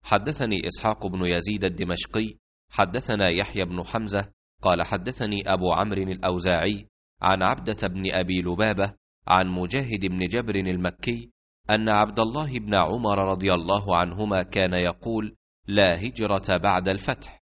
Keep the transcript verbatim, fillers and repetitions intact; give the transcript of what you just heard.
حدثني إسحاق بن يزيد الدمشقي حدثنا يحيى بن حمزة قال حدثني أبو عمرو الأوزاعي عن عبدة بن أبي لبابة عن مجاهد بن جبر المكي أن عبد الله بن عمر رضي الله عنهما كان يقول: لا هجرة بعد الفتح.